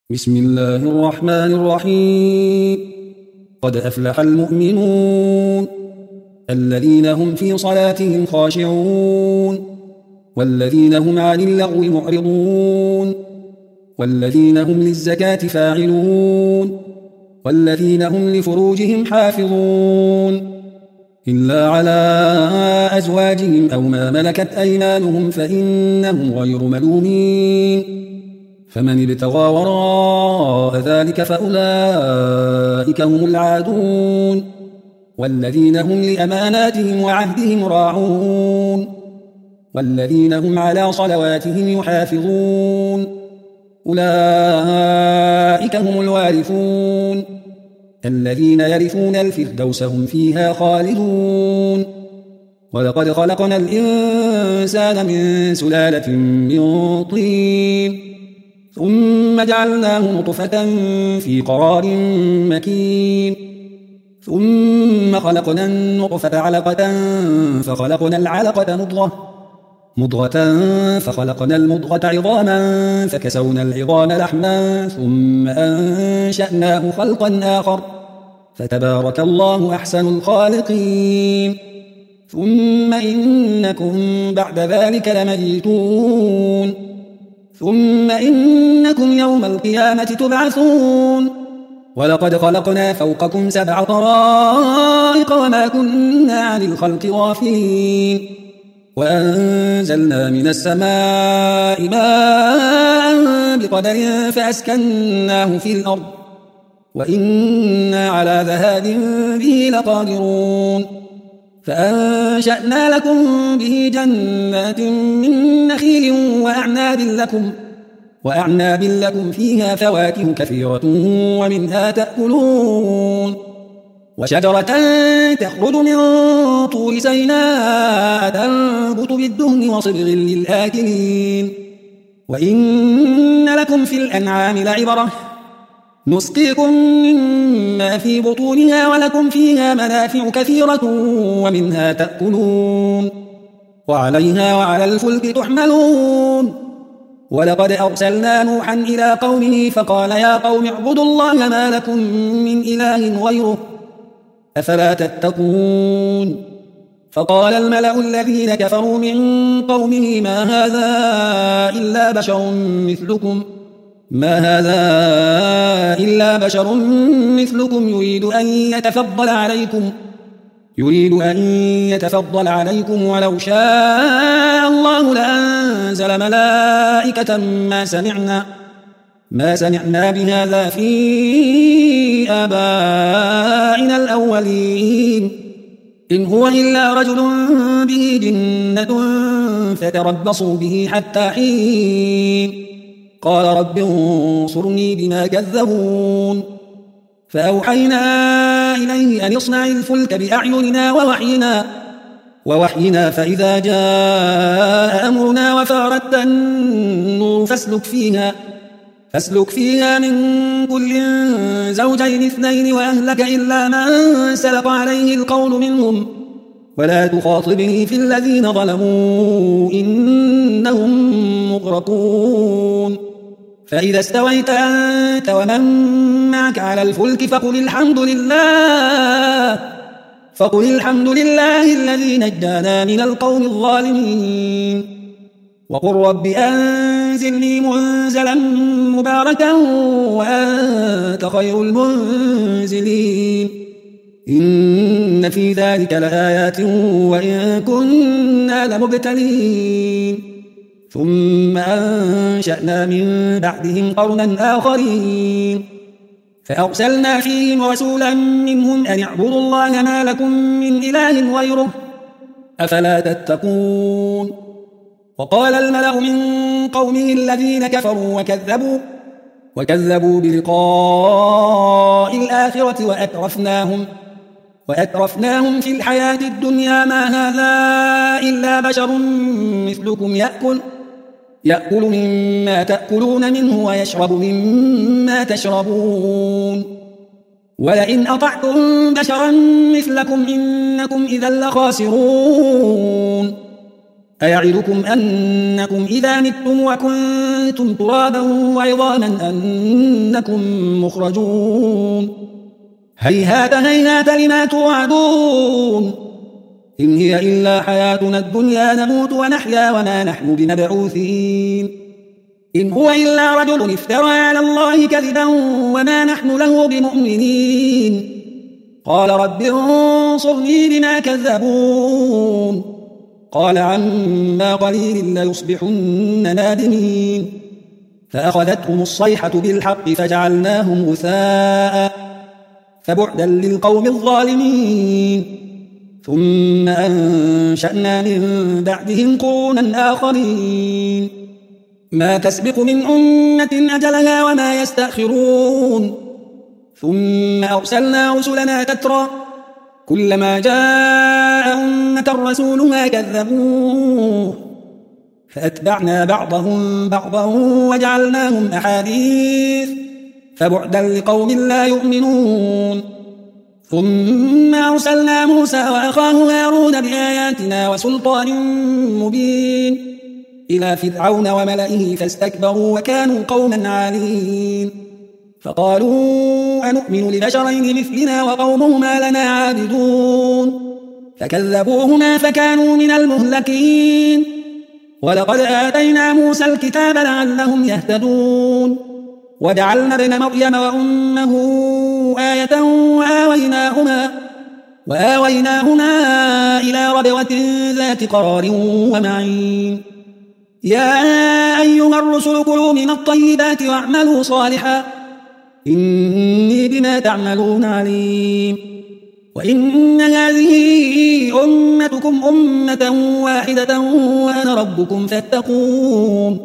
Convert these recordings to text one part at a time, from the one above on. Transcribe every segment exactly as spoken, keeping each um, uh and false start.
بسم الله الرحمن الرحيم. قد أفلح المؤمنون الذين هم في صلاتهم خاشعون والذين هم عن اللغو معرضون والذين هم للزكاة فاعلون والذين هم لفروجهم حافظون إلا على أزواجهم أو ما ملكت أيمانهم فإنهم غير ملومين. فمن ابتغى وراء ذلك فأولئك هم العادون والذين هم لأماناتهم وعهدهم راعون والذين هم على صلواتهم يحافظون أولئك هم الوارثون الذين يرثون الفردوس هم فيها خالدون. ولقد خلقنا الإنسان من سلالة من طين ثم جعلناه نطفة في قرار مكين ثم خلقنا النطفة علقة فخلقنا العلقة مضغة مضغة فخلقنا المضغة عظاما فكسونا العظام لحما ثم أنشأناه خلقا آخر فتبارك الله أحسن الخالقين. ثم إنكم بعد ذلك لميتون ثم إنكم يوم القيامة تبعثون. ولقد خلقنا فوقكم سبع طرائق وما كنا عن الخلق غافلين وأنزلنا من السماء ماء بقدر فأسكناه في الأرض وإنا على ذهاب به لقادرون. فأنشأنا لكم به جنات من نخيل وأعناب لكم, وأعناب لكم فيها فواكه كثيرة ومنها تأكلون وشجرة تخرج من طور سيناء تنبت بالدهن وصبغ للآكلين. وإن لكم في الأنعام لعبرة نسقيكم مما في بطونها ولكم فيها منافع كثيرة ومنها تأكلون وعليها وعلى الفلك تحملون. ولقد أرسلنا نوحا إلى قومه فقال يا قوم اعبدوا الله ما لكم من إله غيره أفلا تتقون. فقال الملأ الذين كفروا من قومه ما هذا إلا بشر مثلكم ما هذا إلا بشر مثلكم يريد أن يتفضل عليكم يريد أن يتفضل عليكم ولو شاء الله لأنزل ملائكة ما سمعنا ما سمعنا بهذا في آبائنا الأولين إن هو إلا رجل به جنة فتربصوا به حتى حين. قال رب انصرني بما كذبون. فأوحينا إليه أن اصنع الفلك بأعيننا ووحينا ووحينا فإذا جاء أمرنا وفارت النور فاسلك فيها فاسلك فيها من كل زوجين اثنين وأهلك إلا من سبق عليه القول منهم ولا تخاطبني في الذين ظلموا إنهم مغرقون. فإذا استويت أنت ومن معك على الفلك فقل الحمد لله فقل الحمد لله الذي نجانا من القوم الظالمين. وقل رب أنزلني منزلا مباركا وأنت خير المنزلين. إن في ذلك لآيات وإن كنا لمبتلين. ثم أنشأنا من بعدهم قرنا آخرين فأرسلنا فيهم رسولا منهم أن اعبدوا الله ما لكم من إله غيره أفلا تتقون. وقال الملأ من قومه الذين كفروا وكذبوا وكذبوا بلقاء الآخرة وأترفناهم وأترفناهم في الحياة الدنيا ما هذا إلا بشر مثلكم يأكل يأكل مما تأكلون منه ويشرب مما تشربون ولئن أطعتم بشرا مثلكم إنكم إذا لخاسرون. أيعدكم أنكم إذا متم وكنتم ترابا وعظاما أنكم مخرجون هيهات هيهات لما توعدون إن هي إلا حياتنا الدنيا نموت ونحيا وما نحن بمبعوثين إن هو إلا رجل افترى على الله كذبا وما نحن له بمؤمنين قال رب انصرني بما كذبون قال عما قليل ليصبحن نادمين فأخذتهم الصيحة بالحق فجعلناهم غثاء فبعدا للقوم الظالمين ثم أنشأنا من بعدهم قرونا آخرين ما تسبق من أمة أجلها وما يستأخرون ثم أرسلنا رسلنا تترى كلما جاء أمة رسولها كذبوه فأتبعنا بعضهم بعضا وجعلناهم أحاديث فبعدا لقوم لا يؤمنون ثم أرسلنا موسى وأخاه هارون بآياتنا وسلطان مبين إلى فرعون وملئه فاستكبروا وكانوا قوما عالين فقالوا أنؤمن لبشرين مثلنا وقومهما لنا عابدون فكذبوهما فكانوا من المهلكين ولقد آتينا موسى الكتاب لعلهم يهتدون وجعلنا ابن مريم وأمه آية وآويناهما, وآويناهما إلى ربوة ذات قرار ومعين يا أيها الرسل كلوا من الطيبات واعملوا صالحا إني بما تعملون عليم وإن هذه أمتكم أمة واحدة وأنا ربكم فاتقون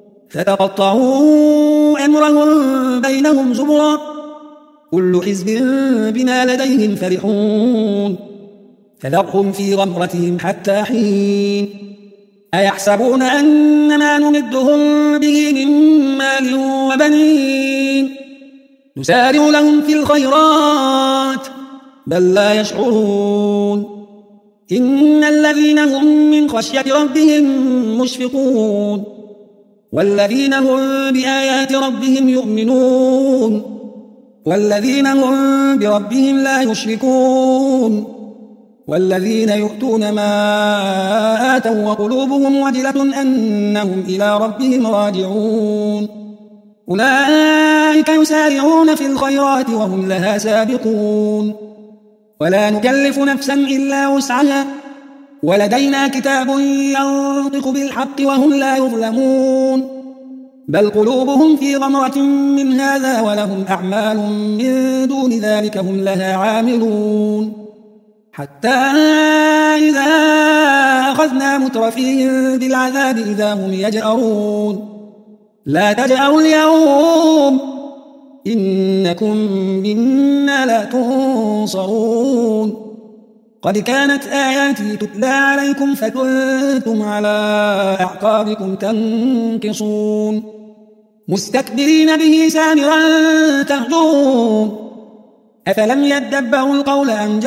فتقطعوا أمرهم بينهم زبرا كل حزب بما لديهم فرحون فذرهم في غمرتهم حتى حين أيحسبون أن ما نمدهم به من مال وبنين نسارع لهم في الخيرات بل لا يشعرون إن الذين هم من خشية ربهم مشفقون والذين هم بآيات ربهم يؤمنون والذين هم بربهم لا يشركون والذين يؤتون ما آتوا وقلوبهم وجلة أنهم إلى ربهم راجعون أولئك يسارعون في الخيرات وهم لها سابقون ولا نكلف نفسا إلا وسعها ولدينا كتاب ينطق بالحق وهم لا يظلمون بل قلوبهم في غمرة من هذا ولهم أعمال من دون ذلك هم لها عاملون حتى إذا أخذنا مترفيهم بالعذاب إذا هم يجأرون لا تجأروا اليوم إنكم منا لا تنصرون قد كانت آياتي تتلى عليكم فكنتم على أعقابكم تنكصون مستكبرين به سامرا تهجرون أفلم يدبروا القول أم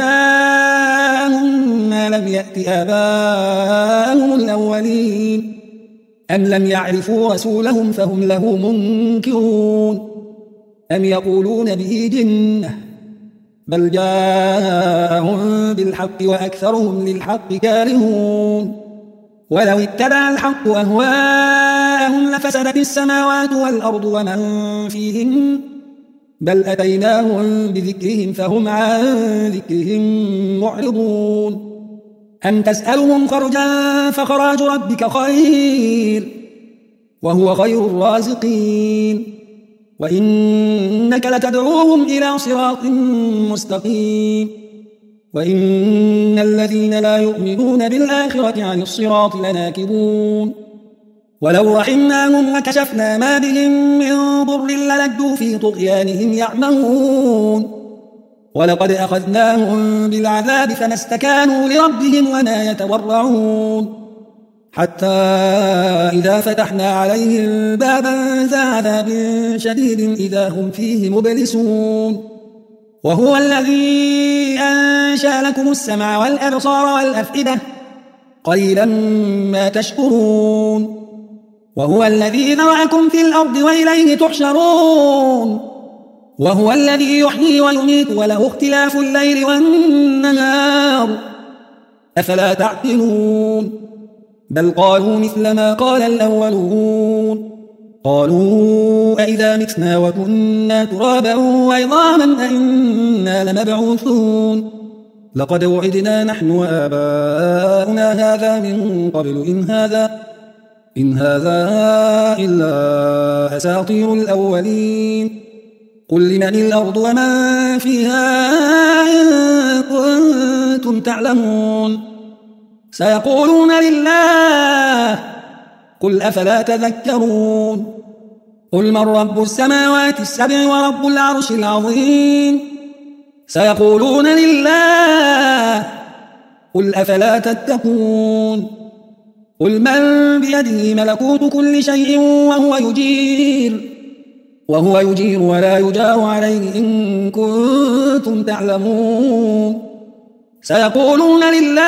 جاءهم ما لم يأت آباءهم الأولين أم لم يعرفوا رسولهم فهم له منكرون أم يقولون به جنة بل جاءهم بالحق وأكثرهم للحق كارهون ولو اتبع الحق أهواءهم لفسدت السماوات والأرض ومن فيهن بل أتيناهم بذكرهم فهم عن ذكرهم معرضون أم تسألهم خرجا فخراج ربك خير وهو خير الرازقين وإنك لتدعوهم إلى صراط مستقيم وإن الذين لا يؤمنون بالآخرة عن الصراط لناكبون ولو رحمناهم وكشفنا ما بهم من ضر للجوا في طغيانهم يعمهون ولقد أخذناهم بالعذاب فما استكانوا لربهم وما يتورعون حتى إذا فتحنا عليهم بابا ذا عذاب شديد إذا هم فيه مبلسون وهو الذي أنشأ لكم السمع والأبصار والأفئدة قليلا ما تشكرون وهو الذي ذرأكم في الأرض وإليه تحشرون وهو الذي يحيي ويميت وله اختلاف الليل والنهار أفلا تعقلون بل قالوا مثل ما قال الأولون قالوا أئذا متنا وكنا ترابا وعظاما أئنا لمبعوثون لقد وعدنا نحن وآباؤنا هذا من قبل إن هذا إن هذا إلا أساطير الأولين قل لمن الأرض ومن فيها إن كنتم تعلمون سيقولون لله قل أفلا تذكرون قل من رب السماوات السبع ورب العرش العظيم سيقولون لله قل أفلا تتقون قل من بيده ملكوت كل شيء وهو يجير وهو يجير ولا يجار عليه إن كنتم تعلمون سيقولون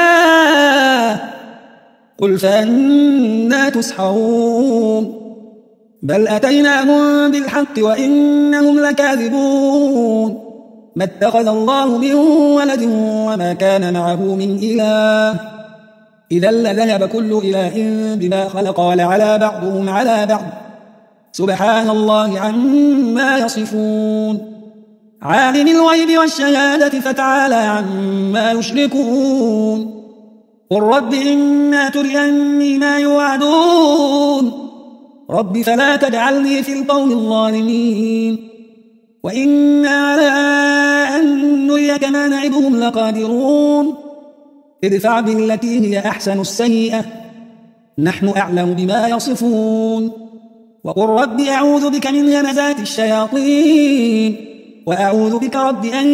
لله قل فأنا تسحرون بل أتيناهم بالحق وإنهم لكاذبون ما اتخذ الله من ولد وما كان معه من إله إذا لذهب كل إله بما خلق ولعلى بعضهم على بعض سبحان الله عما يصفون عالم الغيب والشهادة فتعالى عما يشركون قل رب إما تريني ما يوعدون رب فلا تجعلني في القوم الظالمين وإنا على أن نريك ما نعدهم لقادرون ادفع بالتي هي أحسن السيئة نحن أعلم بما يصفون وقل رب أعوذ بك من همزات الشياطين وأعوذ بك رب أن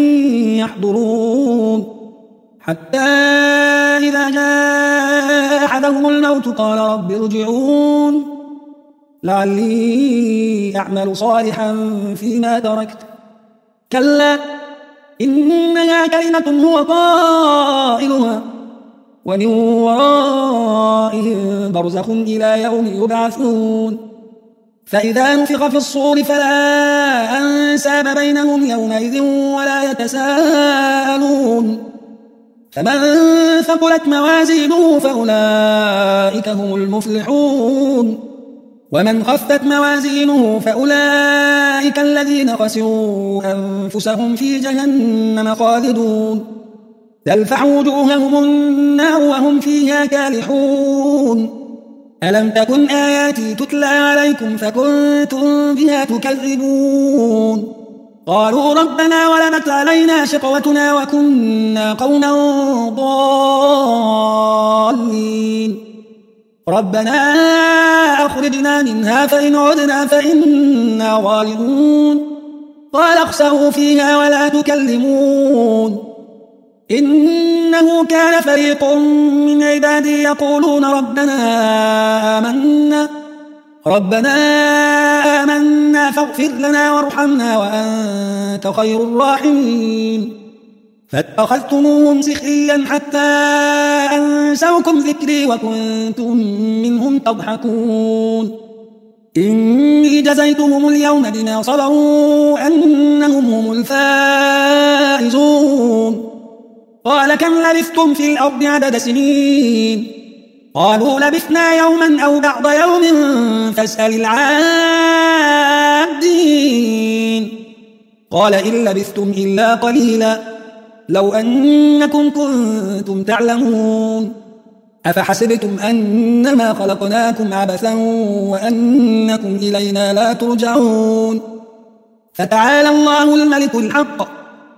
يحضرون حتى إذا جاء أحدهم الموت قال رب ارجعون لعلي أعمل صالحا فيما تركت كلا إنها كلمة هو قائلها ومن ورائهم برزخ إلى يوم يبعثون فإذا نفخ في الصور فلا أنساب بينهم يومئذ ولا يتساءلون فمن ثقلت موازينه فأولئك هم المفلحون ومن خفت موازينه فأولئك الذين خسروا أنفسهم في جهنم خالدون تلفح وجوههم النار وهم فيها كالحون ألم تكن آياتي تتلى عليكم فكنتم بها تكذبون قالوا ربنا غلبت علينا شقوتنا وكنا قوما ضالين ربنا أخرجنا منها فإن عدنا فإنا ظالمون قال اخسئوا فيها ولا تكلمون إنه كان فريق من عبادي يقولون ربنا آمنا ربنا آمنا فاغفر لنا وارحمنا وأنت خير الراحمين فاتخذتموهم سخريا حتى أنسوكم ذكري وكنتم منهم تضحكون إني جزيتهم اليوم بما صبروا أنهم هم الفائزون قال كم لبثتم في الأرض عدد سنين قالوا لبثنا يوما أو بعض يوم فاسأل العادين قال إن لبثتم إلا قليلا لو أنكم كنتم تعلمون أفحسبتم أنما خلقناكم عبثا وأنكم إلينا لا ترجعون فتعالى الله الملك الحق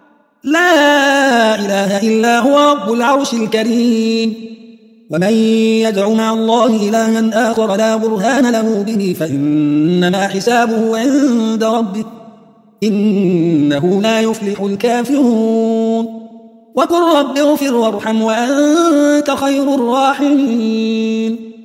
لا إله إلا هو رب العرش الكريم ومن يدع مع الله إلها آخر لا برهان له به فإنما حسابه عند ربه إنه لا يفلح الكافرون وقل رب اغفر وارحم وأنت خير الراحمين